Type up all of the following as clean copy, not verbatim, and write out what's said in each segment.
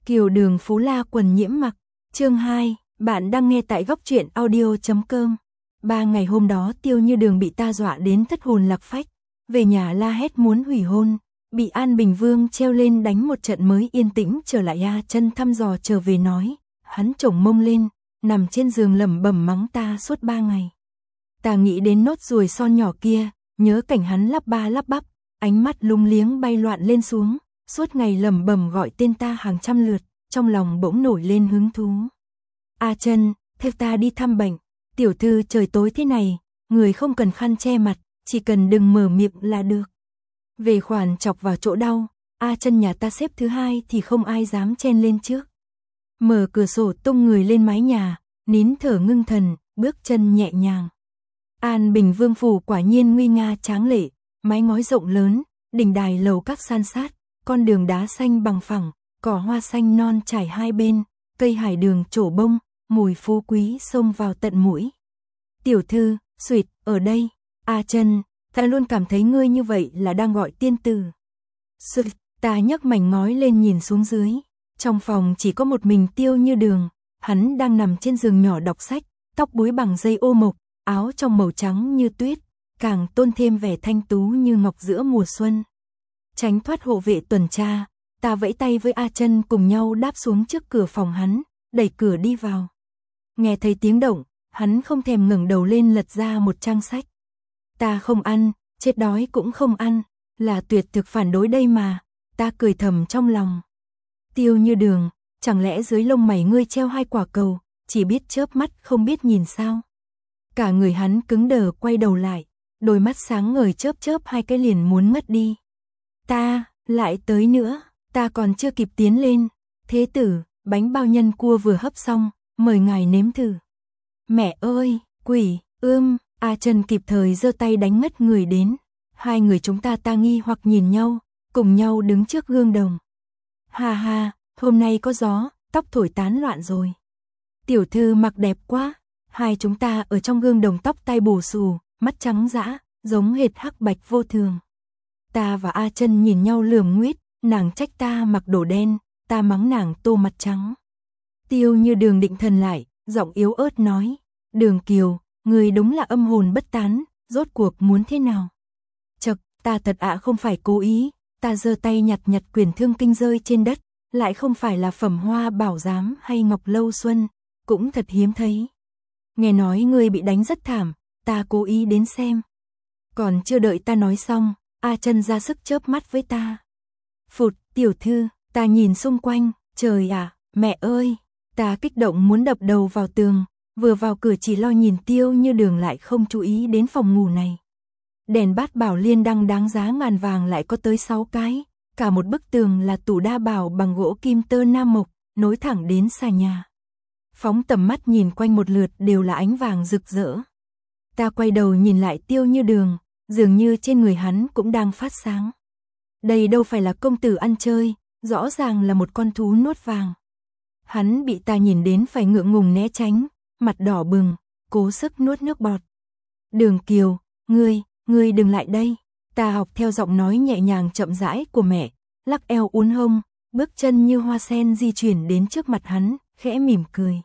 Kiều Đường Phú La quần nhiễm mặc, chương 2, bạn đang nghe tại góc truyện audio.com. 3 ngày hôm đó Tiêu Như Đường bị ta dọa đến thất hồn lạc phách, về nhà la hét muốn hủy hôn, bị An Bình Vương treo lên đánh một trận mới yên tĩnh trở lại. A Chân thăm dò trở về nói, hắn chổng mông lên, nằm trên giường lẩm bẩm mắng ta suốt 3 ngày. Ta nghĩ đến nốt ruồi son nhỏ kia, nhớ cảnh hắn lắp ba lắp bắp, ánh mắt lung liếng bay loạn lên xuống, suốt ngày lẩm bẩm gọi tên ta hàng trăm lượt, trong lòng bỗng nổi lên hứng thú. A Chân, theo ta đi thăm bệnh. Tiểu thư, trời tối thế này, người không cần khăn che mặt, chỉ cần đừng mở miệng là được. Về khoản chọc vào chỗ đau, A Chân nhà ta xếp thứ 2 thì không ai dám chen lên trước. Mở cửa sổ tung người lên mái nhà, nín thở ngưng thần, bước chân nhẹ nhàng. An Bình Vương phủ quả nhiên nguy nga tráng lệ, mái ngói rộng lớn, đỉnh đài lầu các san sát, con đường đá xanh bằng phẳng, cỏ hoa xanh non trải hai bên, cây hải đường trổ bông, mùi phú quý xông vào tận mũi. Tiểu thư, suýt, ở đây. A Chân, ta luôn cảm thấy ngươi như vậy là đang gọi tiên tử. Suýt, ta nhấc mảnh ngói lên nhìn xuống dưới. Trong phòng chỉ có một mình Tiêu Như Đường, hắn đang nằm trên giường nhỏ đọc sách, tóc búi bằng dây ô mộc, áo trong màu trắng như tuyết, càng tôn thêm vẻ thanh tú như ngọc giữa mùa xuân. Tránh thoát hộ vệ tuần tra, ta vẫy tay với A Chân cùng nhau đáp xuống trước cửa phòng hắn, đẩy cửa đi vào. Nghe thấy tiếng động, hắn không thèm ngẩng đầu lên lật ra một trang sách. Ta không ăn, chết đói cũng không ăn, là tuyệt thực phản đối đây mà, ta cười thầm trong lòng. Tiêu Như Đường, chẳng lẽ dưới lông mày ngươi treo 2 quả cầu, chỉ biết chớp mắt không biết nhìn sao? Cả người hắn cứng đờ quay đầu lại, đôi mắt sáng ngời chớp chớp 2 cái liền muốn ngất đi. Ta, lại tới nữa, ta còn chưa kịp tiến lên. Thế tử, bánh bao nhân cua vừa hấp xong, mời ngài nếm thử. Mẹ ơi, quỷ, A Chân kịp thời giơ tay đánh ngất người đến. Hai người chúng ta nghi hoặc nhìn nhau, cùng nhau đứng trước gương đồng. Ha ha, hôm nay có gió, tóc thổi tán loạn rồi. Tiểu thư mặc đẹp quá. Hai chúng ta ở trong gương đồng tóc tai bù xù, mắt trắng dã, giống hệt hắc bạch vô thường. Ta và A Chân nhìn nhau lườm nguýt, nàng trách ta mặc đồ đen, ta mắng nàng tô mặt trắng. Tiêu Như Đường định thần lại, giọng yếu ớt nói, Đường Kiều, người đúng là âm hồn bất tán, rốt cuộc muốn thế nào? Chậc, ta thật không phải cố ý, ta giơ tay nhặt quyển Thương Kinh rơi trên đất, lại không phải là Phẩm Hoa Bảo Giám hay Ngọc Lâu Xuân, cũng thật hiếm thấy. Nghe nói ngươi bị đánh rất thảm, ta cố ý đến xem. Còn chưa đợi ta nói xong, A Chân ra sức chớp mắt với ta. Phụt, tiểu thư, ta nhìn xung quanh, trời ạ, mẹ ơi, ta kích động muốn đập đầu vào tường, vừa vào cửa chỉ lo nhìn Tiêu Như Đường lại không chú ý đến phòng ngủ này. Đèn bát bảo liên đăng đáng giá ngàn vàng lại có tới 6 cái, cả một bức tường là tủ đa bảo bằng gỗ kim tơ nam mộc, nối thẳng đến xà nhà. Phóng tầm mắt nhìn quanh một lượt đều là ánh vàng rực rỡ. Ta quay đầu nhìn lại Tiêu Như Đường, dường như trên người hắn cũng đang phát sáng. Đây đâu phải là công tử ăn chơi, rõ ràng là một con thú nuốt vàng. Hắn bị ta nhìn đến phải ngượng ngùng né tránh, mặt đỏ bừng, cố sức nuốt nước bọt. Đường Kiều, ngươi đừng lại đây. Ta học theo giọng nói nhẹ nhàng chậm rãi của mẹ, lắc eo uốn hông, bước chân như hoa sen di chuyển đến trước mặt hắn, khẽ mỉm cười.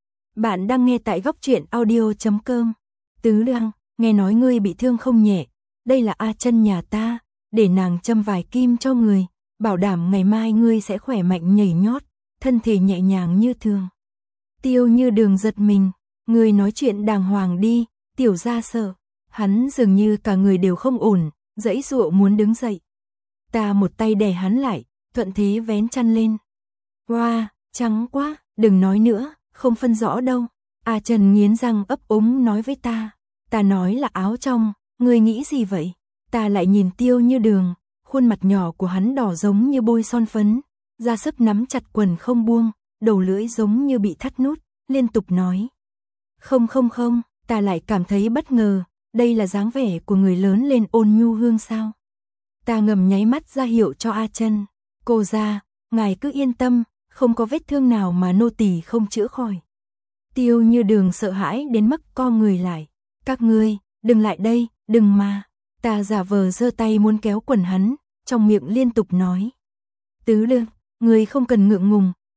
Bạn đang nghe tại góc truyện audio.com. Tứ Lăng, nghe nói ngươi bị thương không nhẹ, đây là A Chân nhà ta, để nàng châm vài kim cho người, bảo đảm ngày mai ngươi sẽ khỏe mạnh nhảy nhót, thân thể nhẹ nhàng như thường. Tiêu Như Đường giật mình, ngươi nói chuyện đàng hoàng đi, tiểu gia sợ. Hắn dường như cả người đều không ổn, giãy giụa muốn đứng dậy. Ta một tay đè hắn lại, thuận thế vén chăn lên. Wow, trắng quá, đừng nói nữa, không phân rõ đâu. A Chân nghiến răng ấp úng nói với ta. Ta nói là áo trong, ngươi nghĩ gì vậy? Ta lại nhìn Tiêu Như Đường, khuôn mặt nhỏ của hắn đỏ giống như bôi son phấn, ra sức nắm chặt quần không buông, đầu lưỡi giống như bị thắt nút, liên tục nói. Không, ta lại cảm thấy bất ngờ, đây là dáng vẻ của người lớn lên ôn nhu hương sao? Ta ngầm nháy mắt ra hiệu cho A Chân, cô ra, ngài cứ yên tâm, không có vết thương nào mà nô tỳ không chữa khỏi. Tiêu Như Đường sợ hãi đến mức co người lại. Các ngươi, đừng lại đây, đừng mà. Ta giả vờ giơ tay muốn kéo quần hắn, trong miệng liên tục nói. Tứ Lương, ngươi không cần ngượng ngùng,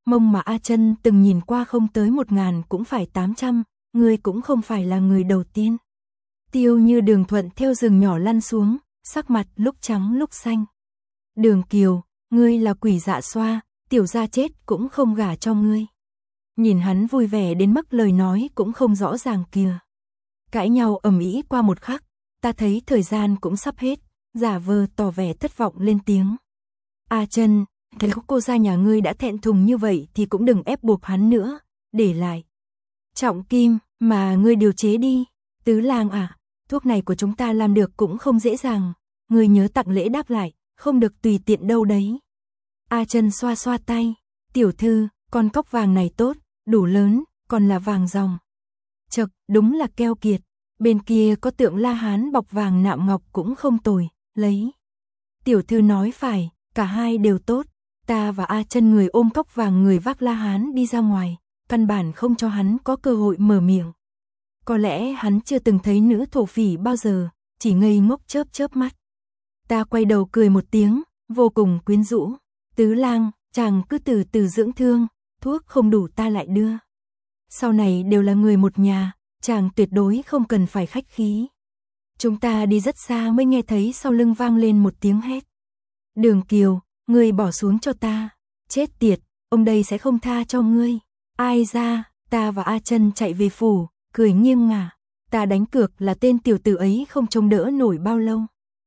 Mông mà A Chân từng nhìn qua không tới 1.000 cũng phải 800, ngươi cũng không phải là người đầu tiên. Tiêu Như Đường thuận theo rừng nhỏ lăn xuống, sắc mặt lúc trắng lúc xanh. Đường Kiều, ngươi là quỷ dạ xoa, tiểu gia chết cũng không gả cho ngươi. Nhìn hắn vui vẻ đến mức lời nói cũng không rõ ràng kìa. Cãi nhau ầm ĩ qua một khắc, ta thấy thời gian cũng sắp hết, giả vờ tỏ vẻ thất vọng lên tiếng. A Chân, thấy cô gia nhà ngươi đã thẹn thùng như vậy thì cũng đừng ép buộc hắn nữa, để lại trọng kim mà ngươi điều chế đi. Tứ lang à, thuốc này của chúng ta làm được cũng không dễ dàng, ngươi nhớ tặng lễ đáp lại, không được tùy tiện đâu đấy. A Chân xoa xoa tay, tiểu thư, con cốc vàng này tốt, đủ lớn, còn là vàng ròng. Chậc, đúng là keo kiệt, bên kia có tượng La Hán bọc vàng nạm ngọc cũng không tồi, lấy. Tiểu thư nói phải, cả hai đều tốt, ta và A Chân người ôm cốc vàng người vác La Hán đi ra ngoài, căn bản không cho hắn có cơ hội mở miệng. Có lẽ hắn chưa từng thấy nữ thổ phỉ bao giờ, chỉ ngây ngốc chớp chớp mắt. Ta quay đầu cười một tiếng, vô cùng quyến rũ. Tứ lang, chàng cứ từ từ dưỡng thương, thuốc không đủ ta lại đưa. Sau này đều là người một nhà, chàng tuyệt đối không cần phải khách khí. Chúng ta đi rất xa mới nghe thấy sau lưng vang lên một tiếng hét. Đường Kiều, ngươi bỏ xuống cho ta. Chết tiệt, ông đây sẽ không tha cho ngươi. Ai ra, ta và A Chân chạy về phủ, cười nghiêng ngả. Ta đánh cược là tên tiểu tử ấy không chống đỡ nổi bao lâu.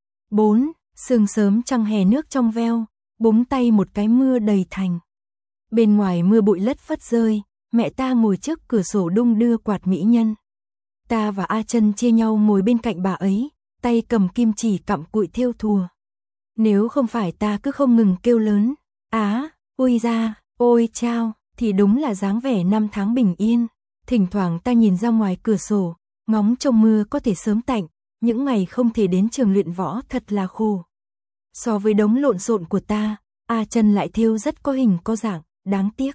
4. Sương sớm trăng hè nước trong veo, búng tay một cái mưa đầy thành. Bên ngoài mưa bụi lất phất rơi, mẹ ta ngồi trước cửa sổ đung đưa quạt mỹ nhân. Ta và A Chân chia nhau ngồi bên cạnh bà ấy, tay cầm kim chỉ cặm cụi thêu thùa. Nếu không phải ta cứ không ngừng kêu lớn, á, ôi ra, ôi chao, thì đúng là dáng vẻ năm tháng bình yên. Thỉnh thoảng ta nhìn ra ngoài cửa sổ, ngóng trông mưa có thể sớm tạnh, những ngày không thể đến trường luyện võ thật là khổ. So với đống lộn xộn của ta, A Chân lại thêu rất có hình có dạng, đáng tiếc.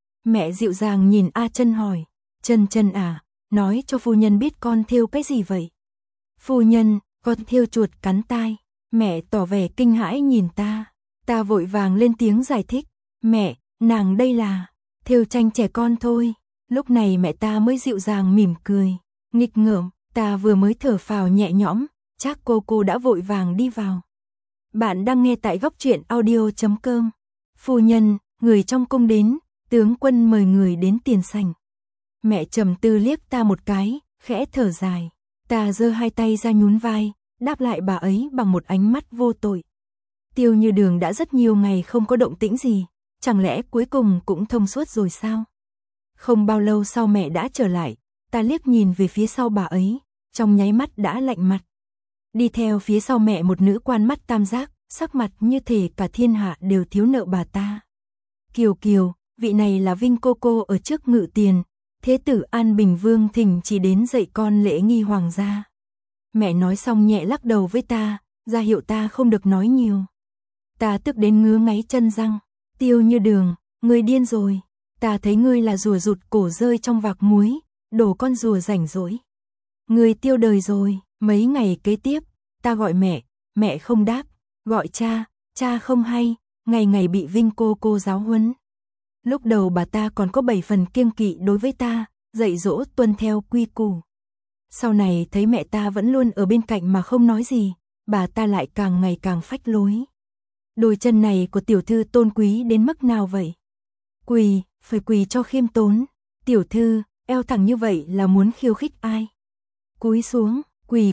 Mẹ dịu dàng nhìn A Chân hỏi, Chân Chân à, nói cho phu nhân biết con thêu cái gì vậy? Phu nhân, con thêu chuột cắn tai. Mẹ tỏ vẻ kinh hãi nhìn ta. Ta vội vàng lên tiếng giải thích, mẹ, nàng đây là thêu tranh trẻ con thôi. Lúc này mẹ ta mới dịu dàng mỉm cười, nghịch ngợm. Ta vừa mới thở phào nhẹ nhõm, chắc cô đã vội vàng đi vào. Bạn đang nghe tại góc truyện audio.com. Phu nhân, người trong cung đến, tướng quân mời người đến tiền sảnh. Mẹ trầm tư liếc ta một cái, khẽ thở dài. Ta giơ hai tay ra nhún vai, đáp lại bà ấy bằng một ánh mắt vô tội. Tiêu Như Đường đã rất nhiều ngày không có động tĩnh gì, chẳng lẽ cuối cùng cũng thông suốt rồi sao? Không bao lâu sau mẹ đã trở lại, ta liếc nhìn về phía sau bà ấy, trong nháy mắt đã lạnh mặt. Đi theo phía sau mẹ một nữ quan mắt tam giác, sắc mặt như thể cả thiên hạ đều thiếu nợ bà ta. Kiều Kiều, vị này là Vinh cô ở trước ngự tiền, thế tử An Bình Vương thỉnh chỉ đến dạy con lễ nghi hoàng gia. Mẹ nói xong nhẹ lắc đầu với ta, ra hiệu ta không được nói nhiều. Ta tức đến ngứa ngáy chân răng, Tiêu Như Đường, ngươi điên rồi, ta thấy ngươi là rùa rụt cổ rơi trong vạc muối, đổ con rùa rảnh rỗi. Ngươi tiêu đời rồi. Mấy ngày kế tiếp, ta gọi mẹ, mẹ không đáp, gọi cha, cha không hay, ngày ngày bị Vinh cô giáo huấn. Lúc đầu bà ta còn có 7 phần kiêng kỵ đối với ta, dạy dỗ tuân theo quy củ. Sau này thấy mẹ ta vẫn luôn ở bên cạnh mà không nói gì, bà ta lại càng ngày càng phách lối. Đôi chân này của tiểu thư tôn quý đến mức nào vậy? Quỳ, phải quỳ cho khiêm tốn. Tiểu thư, eo thẳng như vậy là muốn khiêu khích ai? Cúi xuống, quỳ,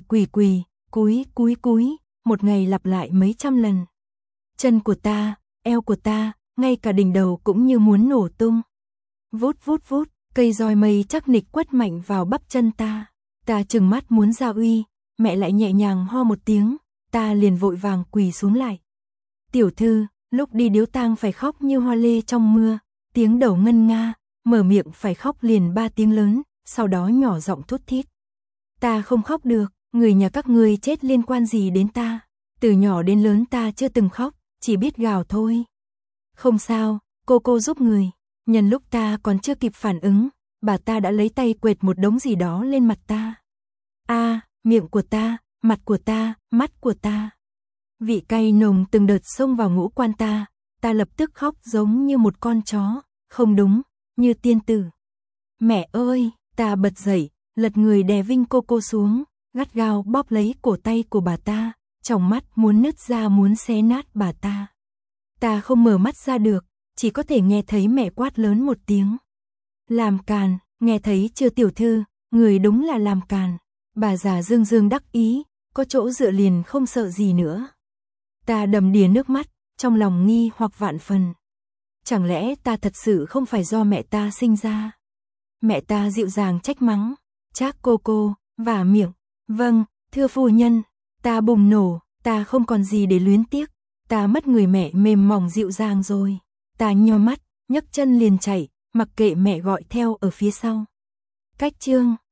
cúi, một ngày lặp lại mấy trăm lần. Chân của ta, eo của ta, ngay cả đỉnh đầu cũng như muốn nổ tung. Vút, cây roi mây chắc nịch quất mạnh vào bắp chân ta. Ta trừng mắt muốn ra uy, mẹ lại nhẹ nhàng ho một tiếng, ta liền vội vàng quỳ xuống lại. Tiểu thư, lúc đi điếu tang phải khóc như hoa lê trong mưa, tiếng đầu ngân nga, mở miệng phải khóc liền 3 tiếng lớn, sau đó nhỏ giọng thút thít. Ta không khóc được, người nhà các ngươi chết liên quan gì đến ta? Từ nhỏ đến lớn ta chưa từng khóc, chỉ biết gào thôi. Không sao, cô giúp người. Nhân lúc ta còn chưa kịp phản ứng, bà ta đã lấy tay quệt một đống gì đó lên mặt ta. Miệng của ta, mặt của ta, mắt của ta. Vị cay nồng từng đợt xông vào ngũ quan ta lập tức khóc giống như một con chó. không đúng, như tiên tử. Mẹ ơi, ta bật dậy, lật người đè Vinh cô xuống, gắt gao bóp lấy cổ tay của bà ta, tròng mắt muốn nứt ra muốn xé nát bà ta. Ta không mở mắt ra được, chỉ có thể nghe thấy mẹ quát lớn một tiếng. Làm càn, nghe thấy chưa tiểu thư, người đúng là làm càn. Bà già dương dương đắc ý, có chỗ dựa liền không sợ gì nữa. Ta đầm đìa nước mắt, trong lòng nghi hoặc vạn phần. Chẳng lẽ ta thật sự không phải do mẹ ta sinh ra? Mẹ ta dịu dàng trách mắng, Trác cô, vả miệng, vâng, thưa phu nhân, ta bùng nổ, ta không còn gì để luyến tiếc, ta mất người mẹ mềm mỏng dịu dàng rồi. Ta nheo mắt, nhấc chân liền chạy, mặc kệ mẹ gọi theo ở phía sau. Cách chương